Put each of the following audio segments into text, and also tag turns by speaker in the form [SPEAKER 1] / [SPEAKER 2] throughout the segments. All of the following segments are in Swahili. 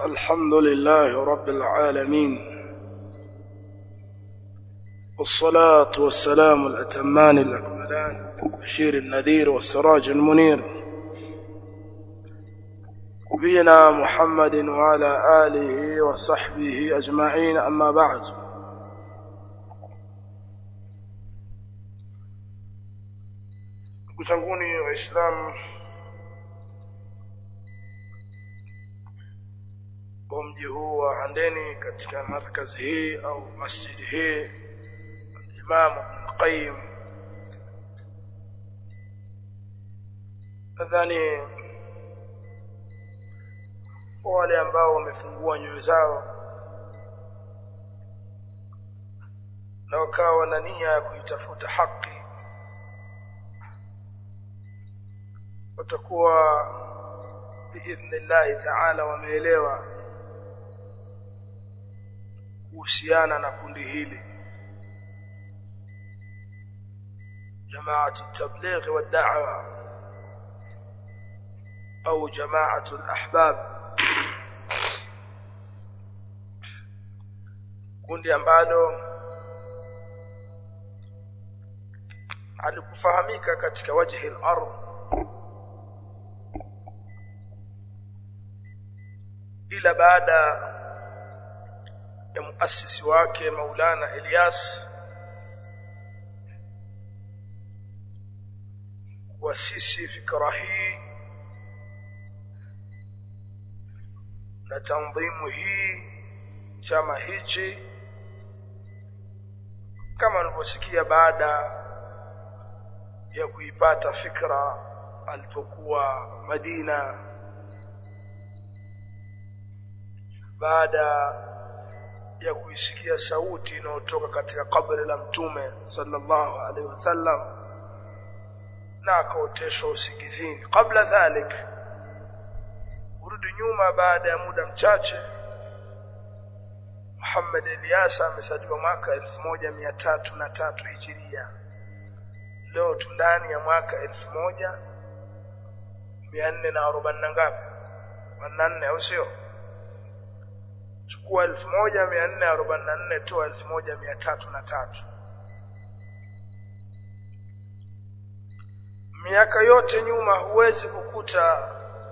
[SPEAKER 1] الحمد لله رب العالمين، والصلاة والسلام الأتمان الأكملان بشير النذير والسراج المنير نبينا محمد وعلى آله وصحبه أجمعين. أما بعد، kuchanguni wa Islam mji huu wa Handeni katika markazi hii au masjid hii Imam Ibn Qayyim, nadhani wale ambao wamefungua nyoyo zao na wakawa na nia ya kuitafuta haki watakuwa biidhnillah ta'ala wameelewa kuhusiana na kundi hili jamaatu tabligh wa da'wa au jamaatu al-ahbab, kundi ambalo halikufahamika katika wajhi al-ardh ila baada ya muasisi wake Maulana Ilyas kuasisi fikra hii na tanzimu hii chama hichi, kama nilivyosikia baada ya kuipata fikra alipokuwa Madina, baada ya kuisikia sauti inayotoka katika kabri la Mtume sallallahu alaihi wasallam na akaoteshwa usingizini. Kabla dhalik, urudi nyuma, baada ya muda mchache Muhammad Ilyas amesaliwa mwaka 1303 Hijiria. Leo tundani ya mwaka 1440 na ngapi? 4 au sio? Chukua 1444 toa 1303. Miaka yote nyuma huwezi kukuta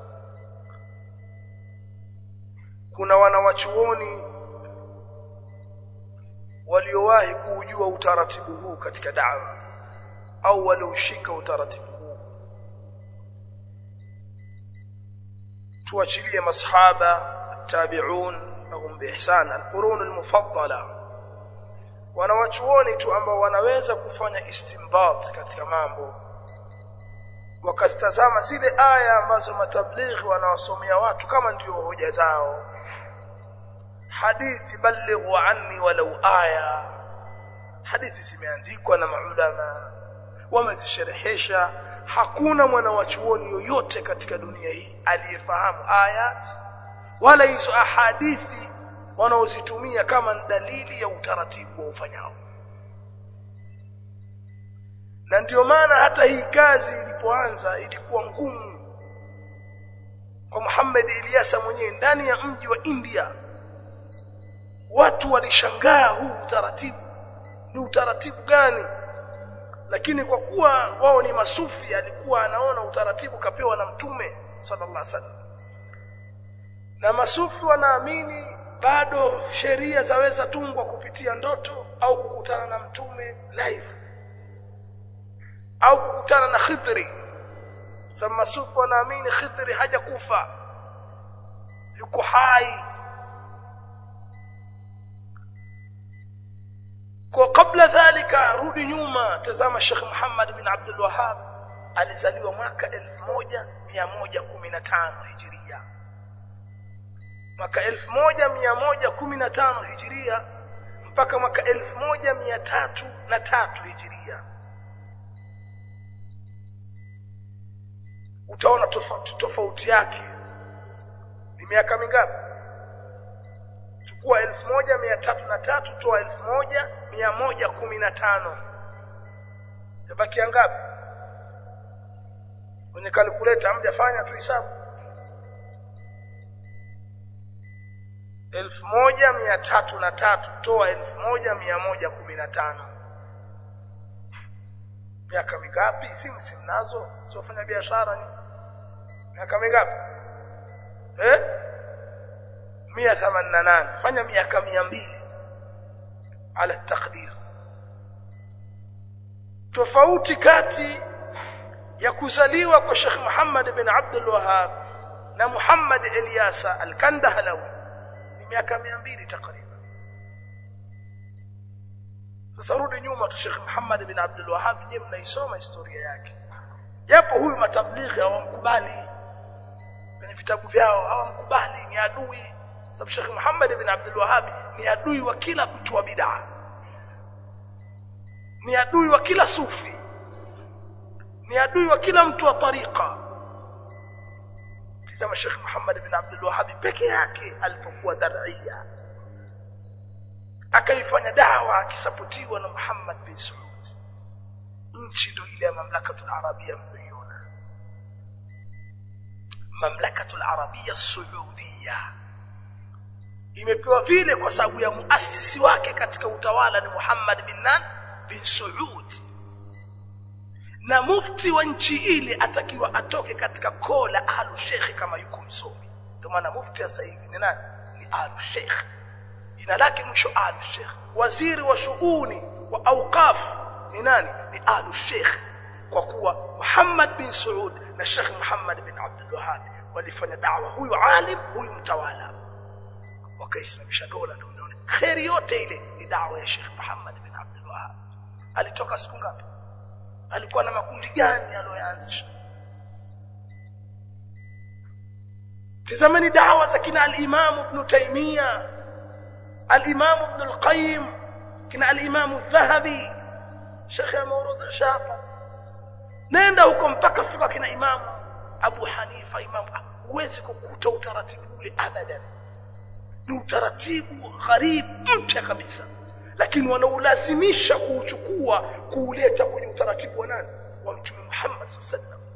[SPEAKER 1] kuna wanawachuoni waliowahi kujua utaratibu huu katika da'wa au walioshika utaratibu huu. Tuachilie masahaba, tabi'un lahum biihsan, alqurun almufaddala, wanawachuoni tu ambao wanaweza kufanya istinbat katika mambo, wakastazama zile aya ambazo matablighi wanawasomea watu kama ndio hoja zao, hadithi balighu anni walau aya, hadithi zimeandikwa na maulama wamezisherehesha. Hakuna mwanawachuoni yoyote katika dunia hii aliyefahamu ayat wala hizo ahadithi wanaozitumia kama dalili ya utaratibu wa ufanyao. Na ndio maana hata hii kazi ilipoanza ilikuwa ngumu kwa Muhammad Ilyas mwenyewe ndani ya mji wa India. Watu walishangaa huu utaratibu ni utaratibu gani, lakini kwa kuwa wao ni masufi alikuwa anaona utaratibu kapewa na Mtume sallallahu alaihi wasallam, na masufi wanaamini bado sheria zaweza tungwa kupitia ndoto au kukutana na Mtume live au kukutana na Khidri. Sasa masufi wanaamini Khidri hajakufa, yuko hai. Kwa kabla dhalika, rudi nyuma, tazama Sheikh Muhammad bin Abdul Wahhab alizaliwa mwaka 1115 Hijiria. Mwaka 1115 Hijiria mpaka mwaka 1303 Hijiria. Utaona tofauti yake ni miaka mingapi? Chukua 1303 toa 1115, yabaki ngapi? Kwenye calculator hamjafanya tu hesabu? 1303 toa 1115. Miaka mingapi? Si mnazo? Siwafanya biashara ni miaka mingapi? 188. Fanya miaka 200 ala takdir. Tofauti kati ya kuzaliwa kwa Sheikh Muhammad bin Abdul Wahhab na Muhammad Ilyasa al-Kandahlawi ni miaka 200 takriban. Sasa rudi nyuma tu, Sheikh Muhammad bin Abdul Wahhab nyinyi mnaisoma historia yake. Japo huyu matablighi hawamkubali kwenye vitabu vyao, hawamkubali, ni adui. Sababu Sheikh Muhammad bin Abdul Wahhab ni adui wa kila mtu wa bid'a, ni adui wa kila sufi, ni adui wa kila mtu wa tariqa. Tazama Sheikh Muhammad bin Abdul Wahhab peke yake alipokuwa Dar'ia akaifanya da'wa akisapotiwa na Muhammad bin Saud. Nchi ndio ile ya Mamlakatul Arabia mliona, Mamlakatul Arabia Saudia imepewa vile kwa sababu ya muasisi wake katika utawala ni Muhammad bin Saud. Na mufti wa nchi ile atakiwa atoke katika kola ahlu sheikh kama yuko msomi. Ndio maana mufti sasa hivi ni nani? Ni ahlu sheikh, jina lake mwisho ahlu sheikh. Waziri wa shuuni wa awqaf ni nani? Ni ahlu sheikh, kwa kuwa Muhammad bin Saud na Sheikh Muhammad bin Abdul Wahhab walifanya da'wa, huyu alim, huyu mtawala, wakaisimamisha dola. Ndio khairi yote ile ni da'wa ya Sheikh Muhammad bin Abdul Wahhab. Alitoka siku ngapi? Alikuwa na makundi gani aliyoanzisha? Tazameni da'wa za kina al-Imam Ibn Taymiyyah, al-Imam Ibn al-Qayyim, kina al-Imam al-Dhahabi, Sheikh Mawruz Shafa. Nenda huko mpaka fika kina Imam Abu Hanifa, huwezi kukuta utaratibu ule abadan. Ni utaratibu gharib mpya kabisa, lakini wanaulazimisha kuuchukua kuuleta kwenye utaratibu wa nani? Wa Mtume Muhammad sallallahu alaihi wasallam,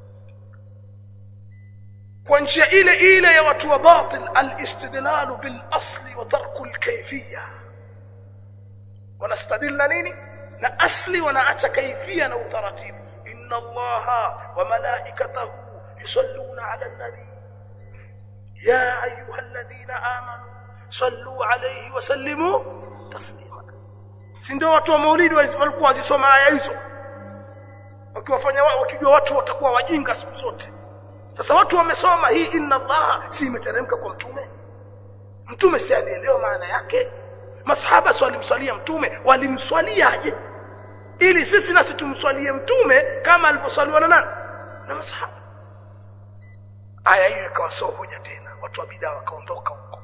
[SPEAKER 1] kwa njia ile ile ya watu wa batil, al-istidlal bil asli wa tarku al-kayfiyya. Wanastadilla nini? Na asli, wanaacha kaifia na utaratibu. Inna Allaha wa malaikatahu yusalluna ala an-nabi ya ayyuhalladhina amanu sallu alayhi wa sallimu taslima. Si ndio watu wa maulidi walikuwa wazisoma aya hizo wakiwafanya wao, wakijua watu watakuwa wajinga siku zote. Sasa watu wamesoma hii inna Allah, si imeteremka kwa mtume. Mtume si alielewa maana yake? Masahaba walimswalia mtume, walimswaliaje ili sisi nasi tumswalie mtume kama alivyoswaliwa na nani? Na masahaba. Aya hiyo ikawa sio hoja tena, watu wa bid'a wakaondoka huko.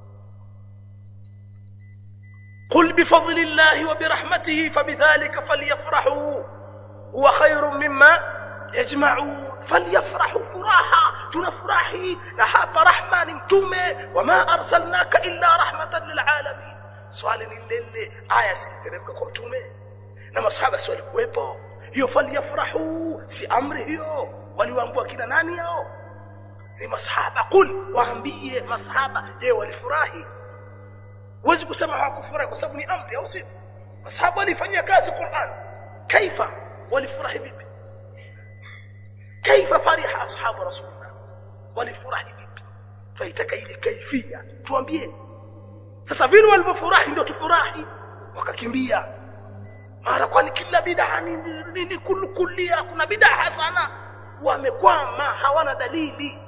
[SPEAKER 1] قل بفضل الله وبرحمته فبذلك فليفرحوا هو خير مما يجمعون. فليفرحوا فراحا، tunafurahi na hapa rahma ni mtume, wama arsalnaka illa rahmatan lilalamin. Swali ni lile, aya siliteremka kwa mtume na masahaba swali kuwepo. Hiyo falyafrahu si amri hiyo, waliwaambia kina nani hao? Ni masahaba. Qul, waambie masahaba, je walifurahi? Huwezi kusema hawakufurahi kwa sababu ni amri, au si? Masahaba walifanyia kazi Qur'an. Kaifa walifurahi vipi? Kaifa fariha ashabu rasulullah, walifurahi vipi? Tuitaka ile kaifia, tuambie. Sasa vile walifurahi ndio tufurahi. Wakakimbia mara, kwani kila bid'a ni kullia, kuna bid'a hasana. Wamekwama, hawana dalili.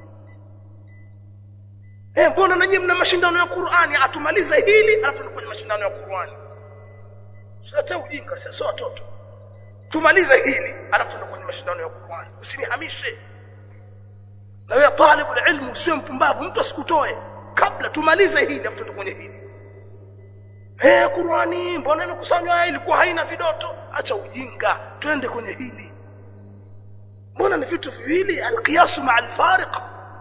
[SPEAKER 1] Mbona nanyi mna mashindano ya Qur'ani? Atumaliza hili alafu kwenye mashindano ya Qur'ani. Sasa ujinga sasa, sio watoto. Tumalize hili alafu kwenye mashindano ya Qur'ani. Usinihamishe. Na wewe talibul ilmu usiwe mpumbavu, mtu asikutoe kabla tumalize hili alafu kwenye hili. Qur'ani mbona imekusanywa ilikuwa haina vidoto? Acha ujinga, twende kwenye hili. Mbona ni vitu viwili, al-qiyas ma'a al-fariq.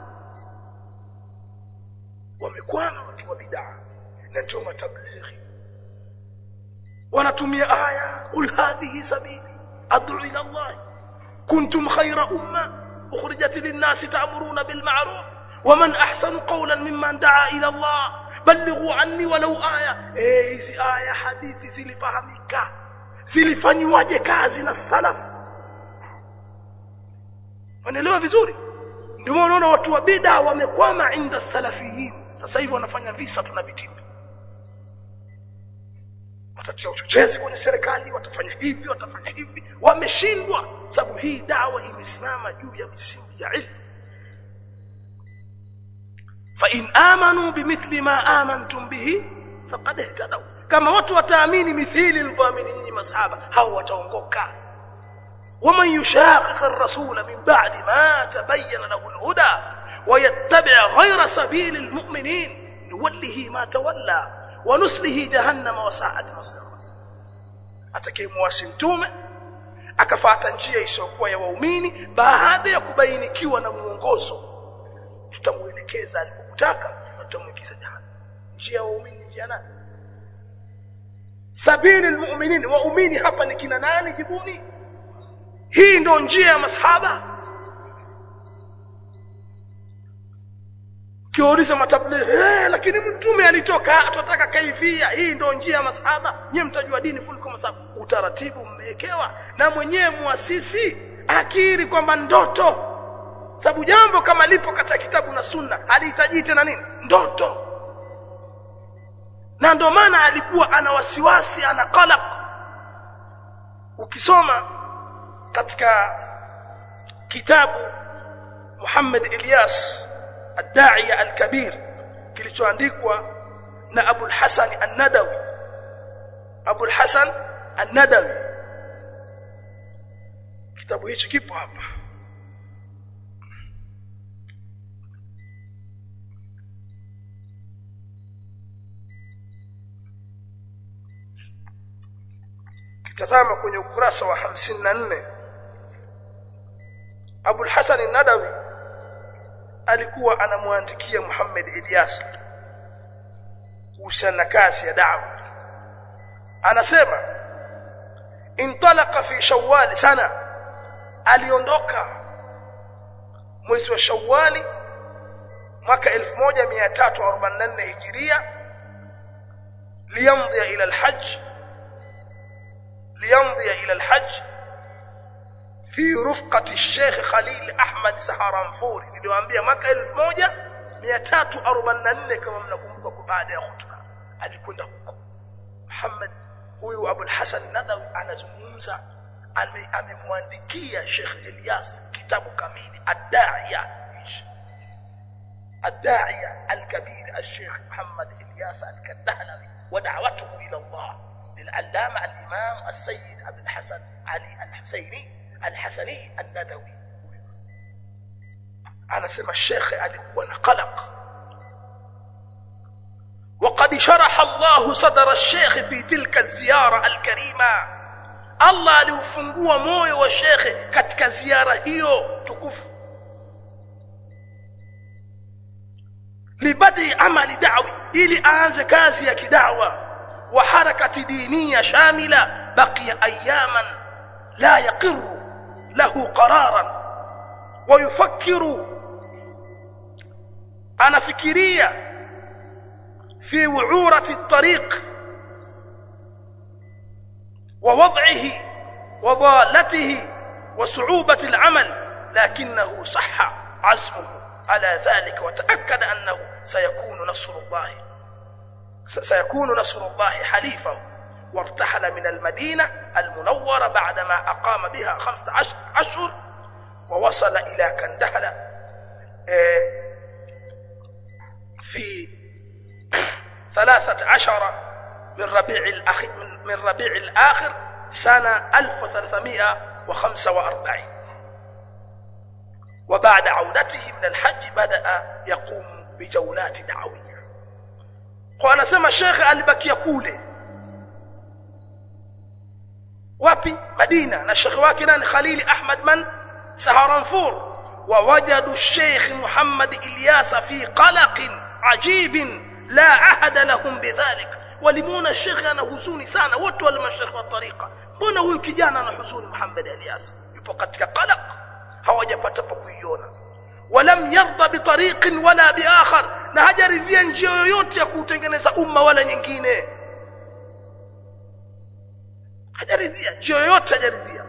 [SPEAKER 1] Wamekwama watu wa bid'a na ndio matablighi wanatumia aya, qul hadhihi sabili ad'u ila Allah kuntum khayra umma ukhrijat lin-nas ta'muruna bil ma'ruf wa man ahsanu qawlan mimman da'a ila Allah balighu anni walau aya. Hizi aya hadithi zilifahamika, zilifanywaje kazi na salaf? Wanaelewa vizuri. Ndio unaona watu wa bid'a wamekwama inda salafiyin. Sasa hivi wanafanya visa tuna vitimbi, watatia uchochezi kwenye serikali, watafanya hivi watafanya hivi. Wameshindwa sababu hii dawa imesimama juu ya misingi ya ilmu. fa in amanu bimithli ma amantum bihi faqad ihtadaw. Kama watu wataamini mithili alfaamini nyinyi masahaba, hao wataongoka. ومن يشاقق الرسول من بعد ما تبين له الهدى ويتبع غير سبيل المؤمنين نوله ما تولى ونسله جهنم وساءت مصيرا. atakayemwasi mtume akafuata njia isiyokuwa ya waumini baada ya kubainikiwa na muongozo, tutamuelekeza alipotaka na tutamuingiza jahannam. Njia ya waumini njia nani? Sabili almu'minin. Waumini hapa ni kina nani? Jibuni. Hii ndio njia ya masahaba. Kiuliza matablighi, lakini mtume alitoka, tunataka kaifia. Hii ndio njia ya masahaba. Nyinyi mtajua dini kuliko masahaba. Utaratibu mmewekewa na mwenyewe muasisi akiri kwamba ndoto. Sababu jambo kama lipo katika kitabu na sunna halihitaji tena nini? Ndoto. Na ndio maana alikuwa ana wasiwasi, ana qalaq. Ukisoma katika kitabu Muhammad Ilyas Ad-Da'iya Al-Kabir kilichoandikwa na Abu al-Hasan An-Nadawi. Abu al-Hasan An-Nadawi, kitabu hichi kipo hapa. Kitazama kwenye ukurasa wa 54. Abu al-Hasan An-Nadawi alikuwa anamwandikia Muhammad Ilyas kuhusiana na kazi ya da'wa. Anasema intalaqa fi Shawwal sana, aliondoka mwezi wa Shawwal mwaka 1344 Hijria, liyamdhi ila al-Hajj في رفقة الشيخ خليل أحمد سهرانفوري. niliwaambia mwaka 1344 kama mnakumbuka baada ya khutba alikwenda huko. Muhammad huyu Abu al-Hasan Nadawi anazungumza, amemwandikia Sheikh Ilyas kitabu kamili Ad-Da'iya Al-Kabir al-Sheikh Muhammad Ilyas Al-Kadahlawi wa da'watuhu ila Allah lil-Allama al-Imam al-Sayyid Abu al-Hasan Ali al-Husaini الحسني الندوي. أنا سمع الشيخ alikuwa na qalaq. وقد شرح الله صدر الشيخ في تلك الزيارة الكريمة. الله aliufungua moyo wa Sheikh katika ziara hiyo tukufu. libadi amali da'wi, ili aanze kazi ya kidawa wa harakati diniya shamila baqiya ayaman la yaqirru له قرارا ويفكر. أنا فكرية في وعورة الطريق ووضعه وضالته وصعوبة العمل، لكنه صح عزمه على ذلك وتأكد أنه سيكون نصر الله حليفه. وارتحل من المدينة المنورة بعدما أقام بها 15 أشهر، ووصل إلى كندهلة في 13 من ربيع الآخر سنة 1345. وبعد عودته من الحج بدأ يقوم بجولات دعوية. قال سمع الشيخ البكي يقول wapi? Madina. na shekhi wake nani? Khalil Ahmad man Saharanfur. ووجدوا الشيخ محمد إلياس في قلق عجيب لا عهد لهم بذلك. ولمونا الشيخ أنا huzuni sana wote wale mashekhi wa tariqa. Mbona huyu kijana ana huzuni Muhammad Ilyas? Yupo katika qalaq, hawajapata pa kuiona. ولم يرضى بطريق ولا بآخر na hajaridhia njia yoyote ya kutengeneza umma wala nyingine. Hajaridhia njia yoyote, hajaridhia.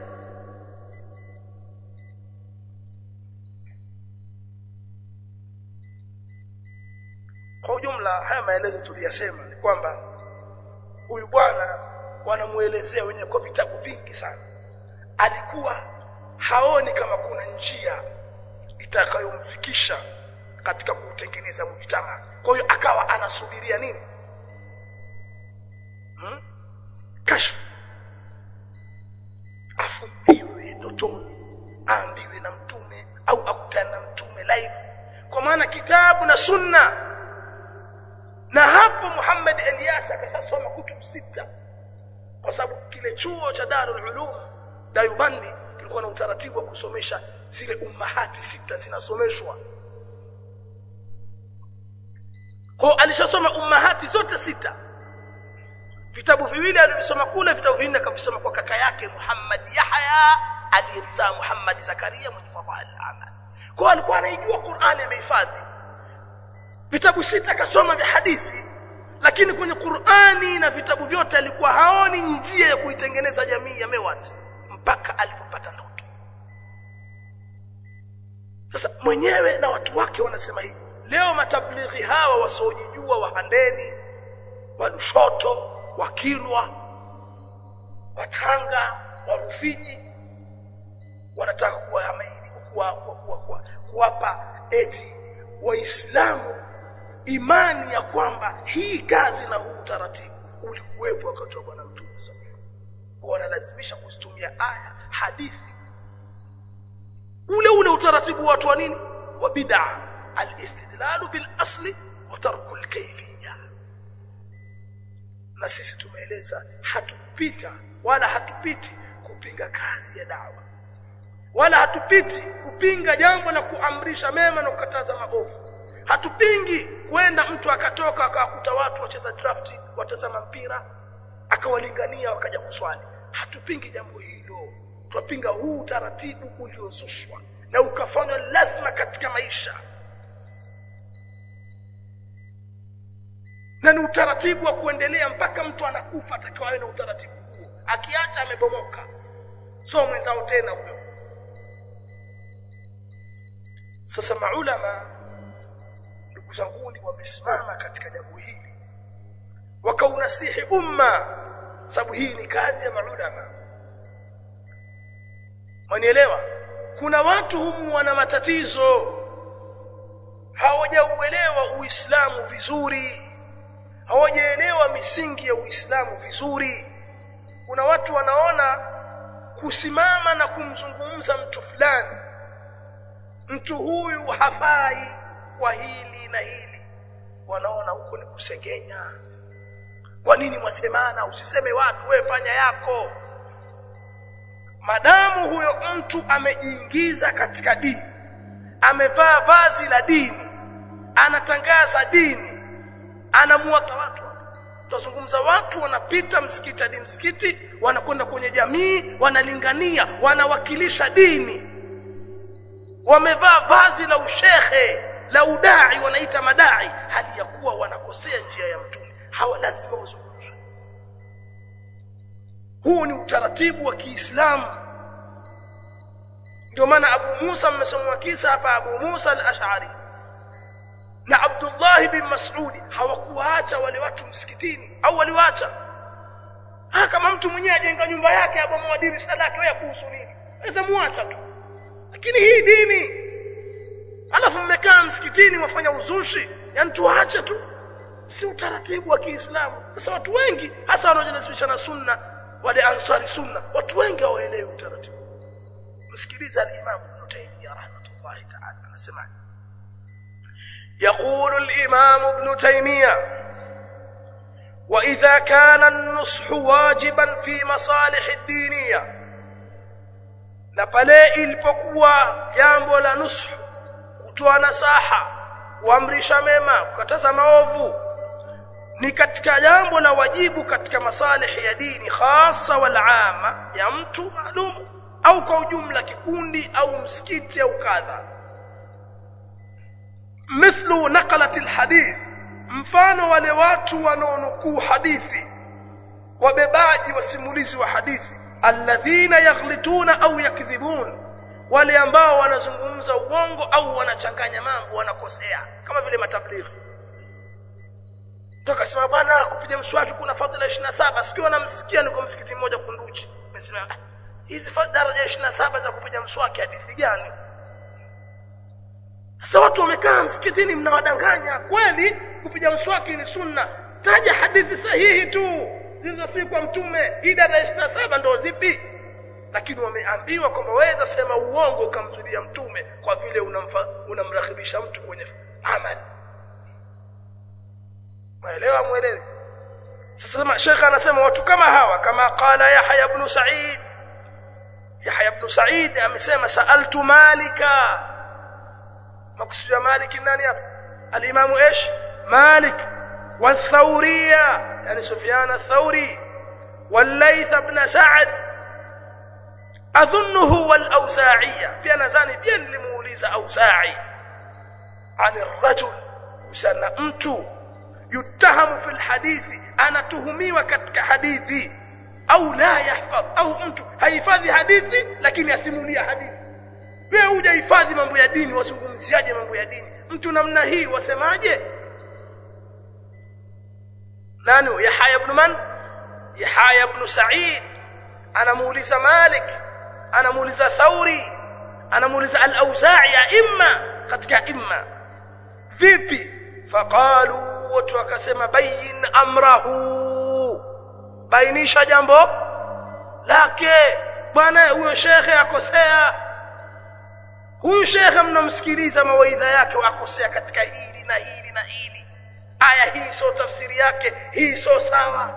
[SPEAKER 1] Kwa ujumla haya maelezo tuliyasema ni kwamba huyu bwana wanamuelezea wenyewe kwa vitabu vingi sana, alikuwa haoni kama kuna njia itakayomfikisha katika kutengeneza mujtama. Kwa hiyo akawa anasubiria nini? Kashfa. Afumbiwe ndotoni, aambiwe na mtume au akutane na mtume live, kwa maana kitabu na sunna. Na hapo Muhammad Ilyas akashasoma kutubu 6, kwa sababu kile chuo cha Darul Ulum Dayubandi kilikuwa na utaratibu wa kusomesha zile ummahati 6 zinasomeshwa. Kwa alishasoma ummahati zote 6. Vitabu viwili alivisoma kule, vitabu vinne akavisoma kwa kaka yake Muhammad Yahya aliyemzaa Muhammad Zakaria mwenye fadhila al-amal. Kwa alikuwa anaijua Qur'ani, amehifadhi. Vitabu 6 akasoma vya hadithi, lakini kwenye Qur'ani na vitabu vyote alikuwa haoni njia ya kuitengeneza jamii ya Mewat mpaka alipopata ndoto. Sasa mwenyewe na watu wake wanasema hivi. Leo matablighi hawa wasiojijua, Wahandeni, Walushoto, Wakilwa, Watanga, Warufiji, wanataka kuwapa eti Waislamu imani ya kwamba hii kazi na huu utaratibu ulikuwepo wakati wa Bwana Mtume sallallahu alaihi wasallam. Wanalazimisha kuzitumia aya, hadithi, ule utaratibu watu wa nini? Wa bid'a, al-istidlalu bil asli wa tarku al-kayfiyya. Na sisi tumeeleza hatupiti kupinga kazi ya dawa, wala hatupiti kupinga jambo la kuamrisha mema na kukataza maovu. Hatupingi kwenda mtu akatoka akakuta watu wacheza draft, watazama mpira, akawalingania wakaja kuswali. Hatupingi jambo hilo. Tunapinga huu utaratibu uliozushwa na ukafanywa lazima katika maisha, na ni utaratibu wa kuendelea mpaka mtu anakufa. Atakiwa awe na utaratibu huo, akiacha amebomoka, so mwenzao tena huyo. Sasa maulama, ndugu zangu, wamesimama katika jambo hili wakaunasihi umma, sababu hii ni kazi ya maulama. Wanielewa? Kuna watu humu wana matatizo, hawajauelewa Uislamu vizuri, hawajaelewa misingi ya Uislamu vizuri. Kuna watu wanaona kusimama na kumzungumza mtu fulani, mtu huyu hafai kwa hili na hili, wanaona huko ni kusengenya. Kwa nini mwasemana? Usiseme watu, wewe fanya yako. Madamu huyo mtu amejiingiza katika dini, amevaa vazi la dini, anatangaza dini, anamuwata watu. Tutazungumza watu wanapita msikiti hadi msikiti, wanakwenda kwenye jamii, wanalingania, wanawakilisha dini, wamevaa vazi la ushehe, la udai, wanaita madai, hali ya kuwa wanakosea njia ya Mtume. Hawa lazima wazungumzwe. Huu ni utaratibu wa Kiislamu. Ndio maana Abu Musa, mmesomwa kisa hapa, Abu Musa al-Ash'ari na Abdullah bin Mas'ud hawakuacha wale watu msikitini, au waliwaacha? Kama mtu mwenyewe ajenga nyumba yake hapo madirisha lake, wewe kuhusu nini? Aweza muacha tu. Lakini hii dini, alafu mmekaa msikitini wafanya uzushi, yani tuache tu. Si utaratibu wa Kiislamu. Sasa watu wengi hasa wanaojinasibisha na sunna, wale ansari sunna, watu wengi hawaelewi utaratibu. Msikiliza al-Imam Ibn Taymiyyah rahmatullahi ta'ala anasema, يقول الإمام ابن تيمية: وإذا كان النصح واجبا في مصالح الدينية، na pale ilipokuwa jambo la nushu, kutoa nasaha, kuamrisha mema, kukataza maovu, ni katika jambo la wajibu katika masalihi ya dini, hasa wal aama, ya mtu maalum au kwa ujumla, kikundi au msikiti au kadha. mithlu naqalat alhadith, mfano wale watu wanaonukuu hadithi, wabebaji wasimulizi wa hadithi, alladhina yaghlituna au yakdhibun, wale ambao wanazungumza uongo au wanachanganya mambo, wanakosea, kama vile matablighi. Toka sema bana kupiga mswaki kuna fadhila 27, sikio namsikia niko msikiti mmoja Kunduchi, nimesema hizi daraja 27 za kupiga mswaki hadithi gani? Sasa watu wamekaa msikitini mnawadanganya. Kweli kupiga mswaki ni sunna, taja hadithi sahihi tu zilizo si kwa mtume. Hii daraja 27 ndio zipi? Lakini wameambiwa kwamba waweza sema uongo ukamzulia mtume kwa vile unamrakhibisha mtu kwenye amali. Muelewe. Sasa Sheikh anasema watu kama hawa, kama qala Yahya ibn Sa'id amesema sa'altu Malika. Makusudia Malik nani hapa? Al-Imam ايش Malik والثورية يعني سفيان الثوري والليث بن سعد اظنه والأوزاعية. pia nadhani pia nilimuuliza Auza'i عن الرجل, usana mtu yutahamu fil hadithi, anatuhumiwa katika hadithi, au la yahfadh, au mtu haifadhi hadithi lakini asimulia hadithi. Wewe hujahifadhi mambo ya dini, wasungumziaje mambo ya dini? Mtu namna hii wasemaje? Nani? Yahya ibn Sa'id anamuuliza Malik, anamuuliza Thawri, anamuuliza al-Auza'i, imma katika imma. Vipi? Faqalu, watu wakasema bayin amrahu, bainisha jambo lake. Bwana huyo shekhe akosea, huyu shekhe mnamsikiliza mawaidha yake wakosea katika hili na hili na hili, aya hii sio tafsiri yake, hii sio sawa.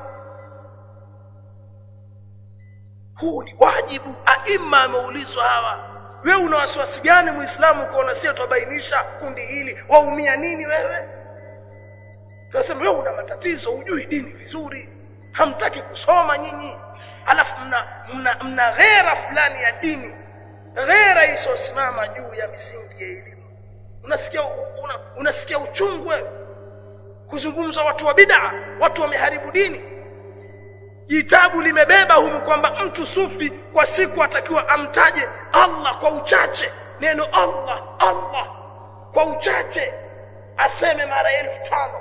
[SPEAKER 1] Huu ni wajibu. Aima ameulizwa hawa, wewe una wasiwasi gani muislamu kuona sio tubainisha kundi hili, waumia nini wewe? Tunasema wewe una matatizo, hujui dini vizuri, hamtaki kusoma nyinyi, alafu mna ghera fulani ya dini, ghera isosimama juu ya misingi ya elimu. Unasikia uchungu wewe kuzungumza watu wa bid'a, watu wameharibu dini. Kitabu limebeba humu kwamba mtu sufi kwa siku atakiwa amtaje Allah kwa uchache, neno Allah kwa uchache aseme mara 1500.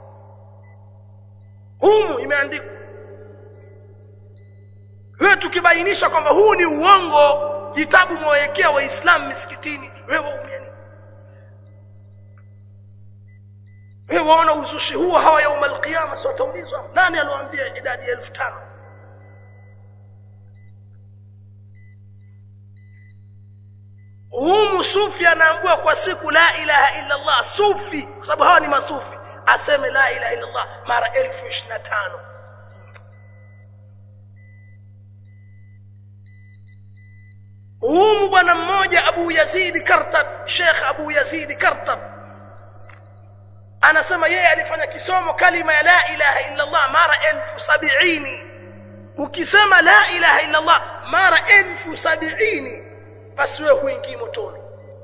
[SPEAKER 1] Humu imeandikwa. Wewe tukibainisha kwamba huu ni uongo, kitabu mwawekea waislamu misikitini, wewe umeni? Wewe waona uzushi huo hawa yaum al-qiyama sio taulizwa? Nani aliwaambia idadi ya 1500? Humu sufi anaambiwa kwa siku la ilaha illa Allah, sufi kwa sababu hawa ni masufi, aseme la ilaha illa Allah mara 1025. Humu bwana mmoja Abu Yazid Kartab, Sheikh Abu Yazid Kartab, anasema yeye alifanya kisomo kalima ya la ilaha illa Allah mara 1070. Ukisema la ilaha illa Allah mara 1070 basi wewe huingii motoni.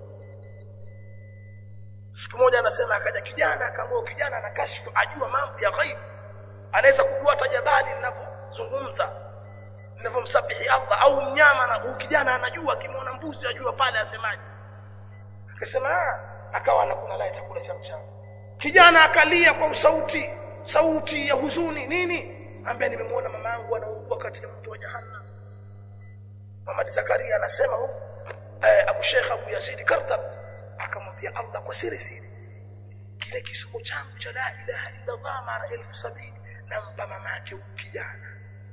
[SPEAKER 1] Siku moja anasema akaja kijana, akamwambia kijana ana kashfu, ajua mambo ya ghaib, anaweza kujua hata jabali linavyozungumza, linavyomsabihi Allah, au mnyama, na huyu kijana anajua, akimwona mbuzi ajua pale asemaje. Akasema akawa anakula la chakula cha mchana. Kijana akalia kwa sauti ya huzuni. Nini? Ambia nimemwona mama yangu anaugua katika moto wa jahannam. Muhammad Zakaria anasema Abu Sheikh Abu Yazid Kartab akamwambia Allah kwa siri, kile kisomo changu cha la ilaha illa Allah mara 1070 nampa mama yake kijana.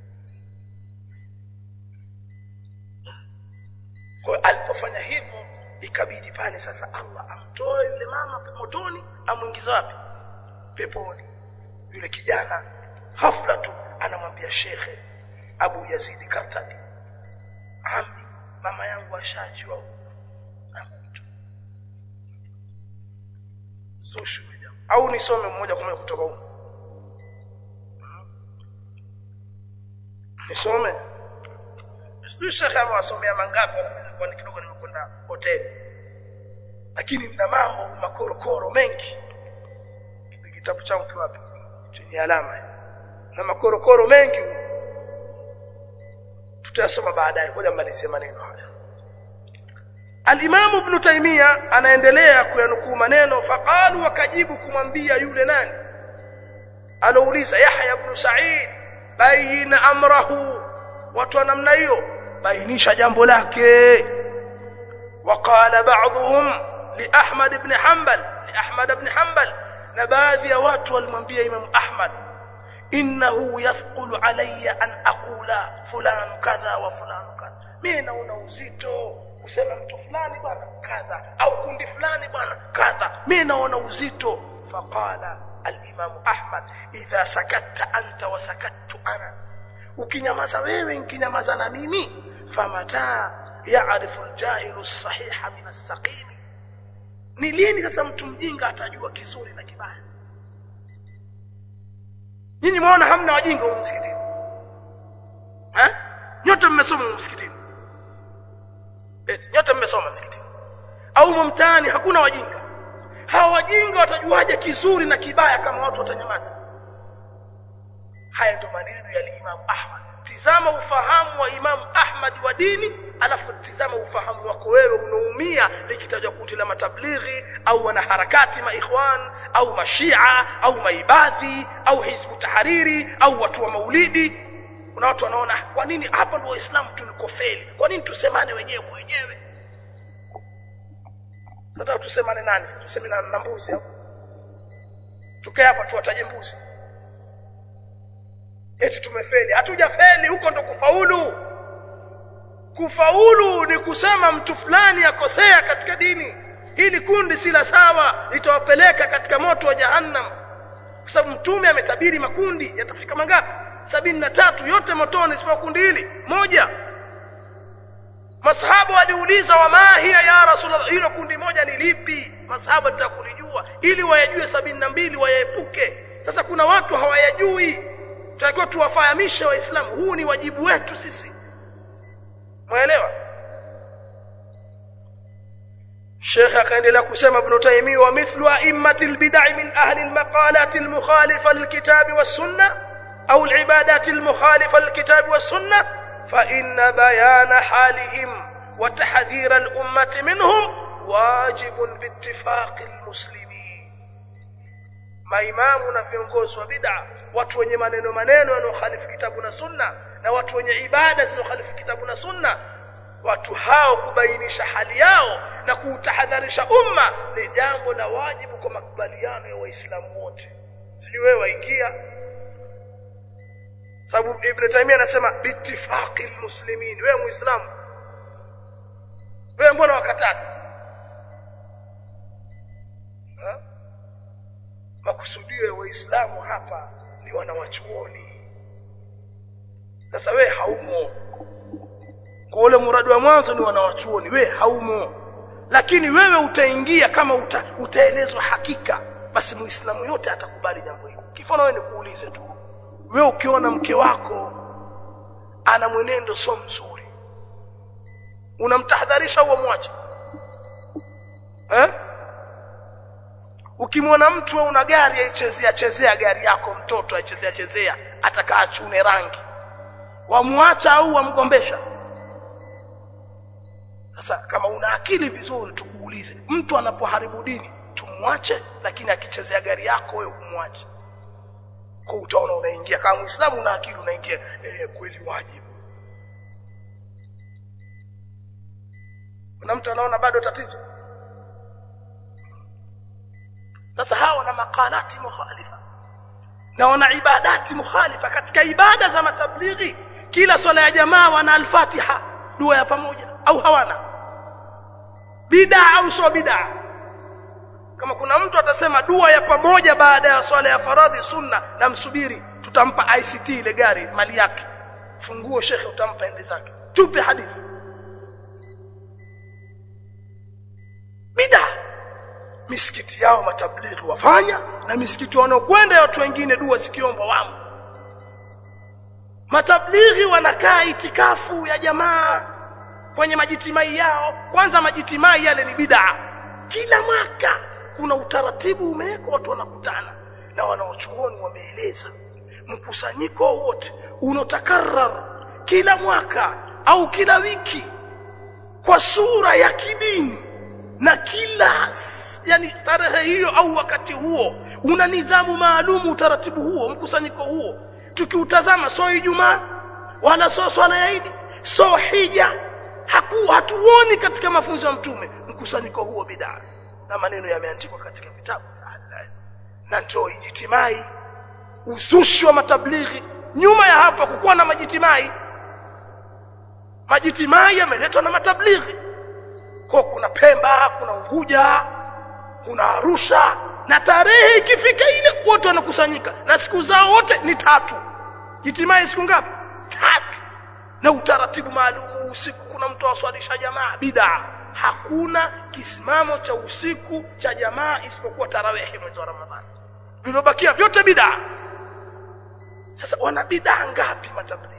[SPEAKER 1] Kwa alipofanya hivyo ikabidi pale sasa Allah amtoe yule mama motoni, amuingize wapi? Peponi. Yule kijana hafla tu anamwambia Sheikh Abu Yazid Kartabi, ami mama yangu ashajua mtu social media. Au nisome mmoja kwa mmoja kutoka huko, nisome sio Sheikh amewasomea mangapi, kwa kidogo nimekwenda hoteli. lakini mna mambo makorokoro mengi. Kitabu changu kiwapi chenye alama na makorokoro mengi tutasoma baadaye. Ngoja mmalizie maneno haya. Al-Imam Ibn Taymiyyah anaendelea kuyanukuu maneno. Faqalu, wakajibu kumwambia yule nani alouliza Yahya ibn Sa'id, bayina amrahu, watu wa namna hiyo bainisha jambo lake. Waqala ba'dhum li Ahmad ibn Hanbal, na baadhi ya watu walimwambia Imam Ahmad, innahu yathqulu alayya an aqula fulan kadha wa fulan kadha, mimi naona uzito kusema mtu fulani bwana kadha au kundi fulani bwana kadha, mimi naona uzito. Faqala al-Imam Ahmad, idha sakatta anta wa sakattu ana, ukinyamaza wewe nikinyamaza na mimi, famata ya'rifu al-jahilu as-sahiha min as-saqim, ni lini sasa mtu mjinga atajua kizuri na kibaya? Nyinyi muona hamna wajinga huko msikitini? Nyote mmesoma msikitini? Nyote mmesoma msikitini? Au mtaani hakuna wajinga? Hawa wajinga watajuaje kizuri na kibaya kama watu watanyamaza? Haya ndio maneno ya Imam Ahmad. Tizama ufahamu wa Imam Ahmad wa dini, alafu tizama ufahamu wako wewe unaumia likitajwa kundi la matablighi au wanaharakati maikhwan au mashia au maibadhi au hizbu tahariri au watu wa maulidi. Kuna watu wanaona kwa nini hapa ndio Waislamu tulikofeli? Kwa nini tusemane wenyewe kwa wenyewe? Sasa tusemane nani? Tuseme na mbuzi hapo. Tukae hapa tuwataje mbuzi? Eti tumefeli. Hatujafeli, huko ndo kufaulu. Kufaulu ni kusema mtu fulani akosea katika dini. Hili kundi si la sawa, litawapeleka katika moto wa jahannam. Kwa sababu Mtume ametabiri makundi yatafika mangapi? 73, yote motoni isipokuwa kundi hili moja. Masahaba waliuliza, wa ma hiya ya Rasulullah, hilo kundi moja ni lipi? Masahaba tutakulijua ili wayajue 72 wayaepuke. Sasa kuna watu hawayajui, tunatakiwa tuwafahamishe Waislamu. Huu ni wajibu wetu sisi. Muelewa? Sheikh akaendelea kusema Ibn Taymiyyah, wa mithlu a'immatil bid'ah min ahli al-maqalat al-mukhalifa lil-kitab was-sunnah au al-ibadat al-mukhalifa lil-kitab was-sunnah, fa inna bayana halihim wa tahdhir al-ummah minhum wajibun bi-ittifaq al-muslimin. Maimamu na viongozi wa bid'ah, watu wenye maneno yanayokhalifu kitabu na sunna, na watu wenye ibada zinazokhalifu kitabu na sunna, watu hao kubainisha hali yao na kuutahadharisha umma ni jambo la wajibu kwa makubaliano ya Waislamu wote. Sijui wewe waingia, sababu Ibn Taymiyyah anasema biittifaqil muslimin. Wewe Muislamu, wewe mbona wakataa sasa? Makusudio ya Waislamu hapa ni wanawachuoni. Sasa wewe haumo. Kwa ule muradi wa mwanzo ni wanawachuoni, wewe haumo. Lakini wewe utaingia kama utaelezwa hakika, basi Muislamu yote atakubali jambo hilo. Kifano wewe nikuulize tu, wewe ukiona mke wako ana mwenendo sio mzuri, unamtahadharisha au umwache? Ukimwona mtu wewe una gari aichezea gari yako, mtoto aichezea atakaa chune rangi, wamwacha au wamgombesha? Sasa kama una akili vizuri tukuulize, mtu anapoharibu dini tumwache, lakini akichezea gari yako wewe umwache? Kwa utaona unaingia kama Muislamu, una akili unaingia kweli wajibu. Kuna mtu anaona bado tatizo. Sasa hawa na makalati mukhalifa na wana ibadati mukhalifa. Katika ibada za matablighi, kila swala ya jamaa wana al-Fatiha, dua ya pamoja, au hawana? Bid'a au sio bid'a? Kama kuna mtu atasema dua ya pamoja baada ya swala ya faradhi sunna, na msubiri, tutampa ICT ile gari mali yake, funguo shekhe utampa ende zake, tupe hadithi. Bid'a. Misikiti yao matablighi wafanya, na misikiti wanaokwenda watu wengine dua zikiomba wamo. Matablighi wanakaa itikafu ya jamaa kwenye majitimai yao. Kwanza majitimai yale ni bid'a. kila mwaka kuna utaratibu umewekwa, watu wanakutana na wanaochuoni wameeleza mkusanyiko wote unotakarrar kila mwaka au kila wiki kwa sura ya kidini, na kila yani tarehe hiyo au wakati huo una nidhamu maalum. Utaratibu huo, mkusanyiko huo tukiutazama, sio Ijumaa wala sio swala ya Eid, sio hija, hatuoni katika mafunzo ya Mtume. Mkusanyiko huo bid'a, na maneno yameandikwa katika vitabu na ndio ijtimai, uzushi wa matablighi. Nyuma ya hapo kukuwa na majitimai yameletwa na matablighi. Kwa kuna Pemba, kuna Unguja, kuna Arusha, na tarehe ikifika ile wote wanakusanyika, na siku zao wote ni 3. Jitimai siku ngapi? 3. Na utaratibu maalum. Usiku kuna mtu aswalisha jamaa, bid'a. Hakuna kisimamo cha usiku cha jamaa isipokuwa tarawih mwezi wa Ramadhani. Vilobakia vyote bid'a. Sasa wana bid'a ngapi matablighi?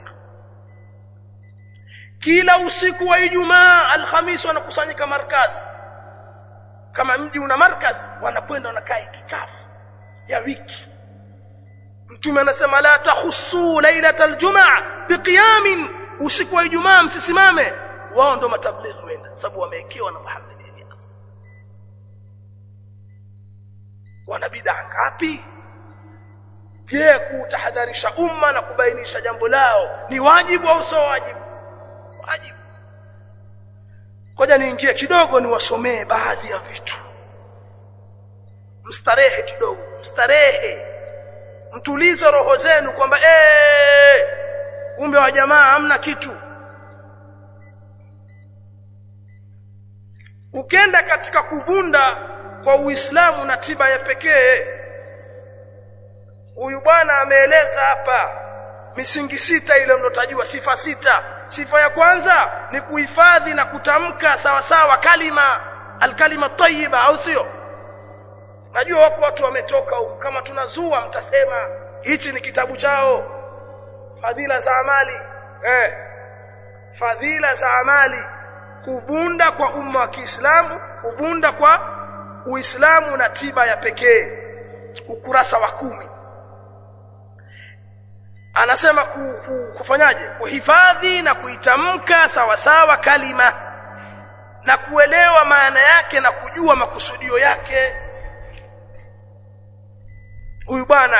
[SPEAKER 1] Kila usiku wa Ijumaa, Alhamisi wanakusanyika markazi. Kama mji una markazi, wanakwenda wanakaa itikafu ya wiki. Mtume anasema la tahussu lailatal jumaa biqiyamin, usiku wa Ijumaa msisimame. Wao ndo matablighi wenda, sababu wamewekewa na Muhammad Ilyas. Wana bid'a ngapi? Je, kutahadharisha umma na kubainisha jambo lao ni wajibu au sio wajibu? Wajibu. Ngoja niingie kidogo niwasomee baadhi ya vitu. Mstarehe kidogo, mstarehe. Mtulize roho zenu kwamba kumbe wa jamaa hamna kitu. Ukenda katika kuvunda kwa Uislamu na tiba ya pekee, huyu bwana ameeleza hapa misingi 6 ile mnotajua, sifa 6. Sifa ya kwanza ni kuhifadhi na kutamka sawa sawa alkalima tayyiba, au sio? Najua wako watu wametoka huko, kama tunazua mtasema hichi ni kitabu chao, fadhila za amali. Fadhila za amali, kuvunda kwa umma wa Kiislamu, kuvunda kwa Uislamu na tiba ya pekee, ukurasa wa 10. Anasema kufanyaje? Kuhifadhi na kuitamka sawa sawa kalima, na kuelewa maana yake na kujua makusudio yake. Huyu bwana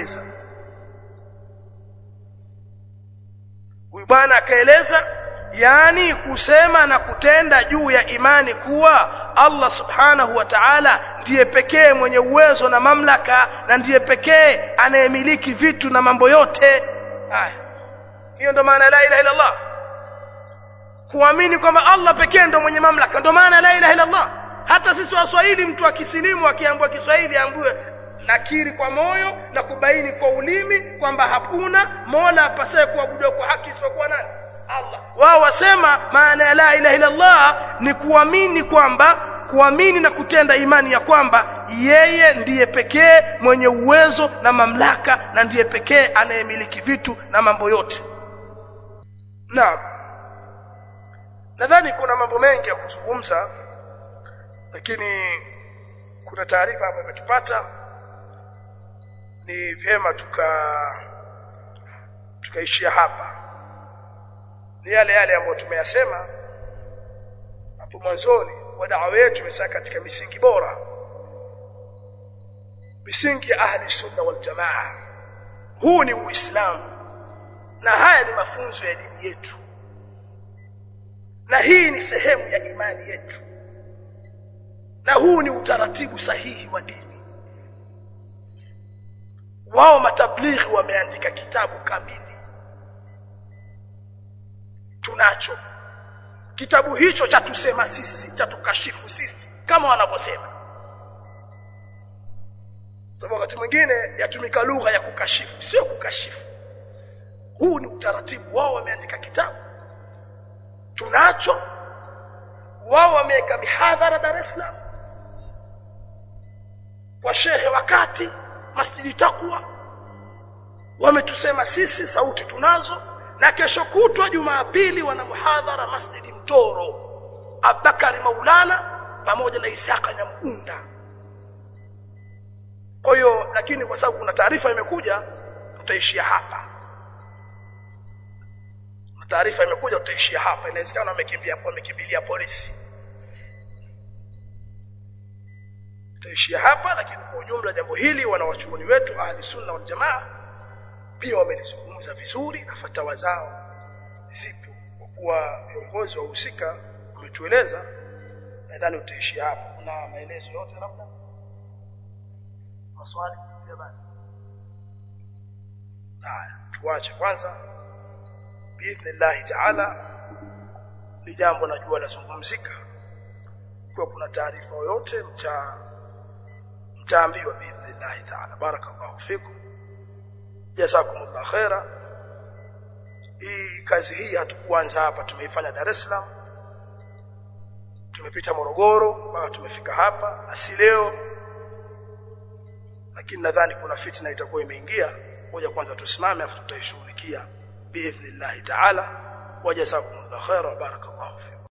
[SPEAKER 1] akaeleza, yani kusema na kutenda juu ya imani kuwa Allah subhanahu wa ta'ala ndiye pekee mwenye uwezo na mamlaka, na ndiye pekee anayemiliki vitu na mambo yote. Hiyo ndo maana la ilaha illa Allah. Kuamini kwamba Allah pekee ndo mwenye mamlaka, ndo maana la ilaha illa Allah. Hata sisi Waswahili, mtu akisilimu akiambiwa Kiswahili aambiwe nakiri kwa moyo na kubaini kwa ulimi kwamba hakuna mola apasaye kuabudiwa kwa haki isipokuwa nani? Allah. Wao wasema maana ya la ilaha illa Allah ni kuamini na kutenda imani ya kwamba yeye ndiye pekee mwenye uwezo na mamlaka, na ndiye pekee anayemiliki vitu na mambo yote. Nadhani kuna mambo mengi ya kuzungumza, lakini kuna taarifa hapa imetupata, ni vyema tukaishia hapa. Ni yale ambayo tumeyasema hapo mwanzoni wa da'wa yetu, imesaka katika misingi bora, misingi ya ahli sunna wal jamaa. Huu ni Uislamu, na haya ni mafunzo ya dini yetu, na hii ni sehemu ya imani yetu, na huu ni utaratibu sahihi wa dini. Wao matablighi wameandika kitabu kamili, tunacho kitabu hicho cha tusema sisi, cha tukashifu sisi kama wanavyosema. Sababu wakati mwingine yatumika lugha ya kukashifu, sio kukashifu. Huu ni utaratibu. Wao wameandika kitabu, tunacho. Wao wameweka mihadhara Dar es Salaam kwa shehe wakati Masjidi Taqwa, wametusema sisi, sauti tunazo. Na kesho kutwa Jumapili wana muhadhara Masjidi Mtoro, Abubakari Maulana pamoja na Isaka Nyamgunda. Kwa hiyo lakini kwa sababu kuna taarifa imekuja tutaishia hapa. Taarifa imekuja tutaishia hapa. Inawezekana wamekimbilia polisi. Tutaishia hapa, lakini kwa ujumla jambo hili wanawachuoni wetu ahli sunna wal jamaa pia wamelizungumza vizuri na fatawa zao zipo. Kwa kuwa viongozi wahusika wametueleza, nadhani tutaishia hapa. Kuna maelezo yote labda? Maswali pia basi. Haya, tuache kwanza. Biidhnillah ta'ala ni jambo najua lazungumzika. Kwa kuna taarifa yoyote mtaambiwa biidhnillah ta'ala. Barakallahu fikum. Jazakumullahu khaira. Hii kazi hii hatukuanza hapa, tumeifanya Dar es Salaam. Tumepita Morogoro mpaka tumefika hapa asi leo. Lakini nadhani kuna fitna itakuwa imeingia. Ngoja kwanza tusimame afu tutaishughulikia باذن الله تعالى. وجزاكم الله خيرا. بارك الله فيكم.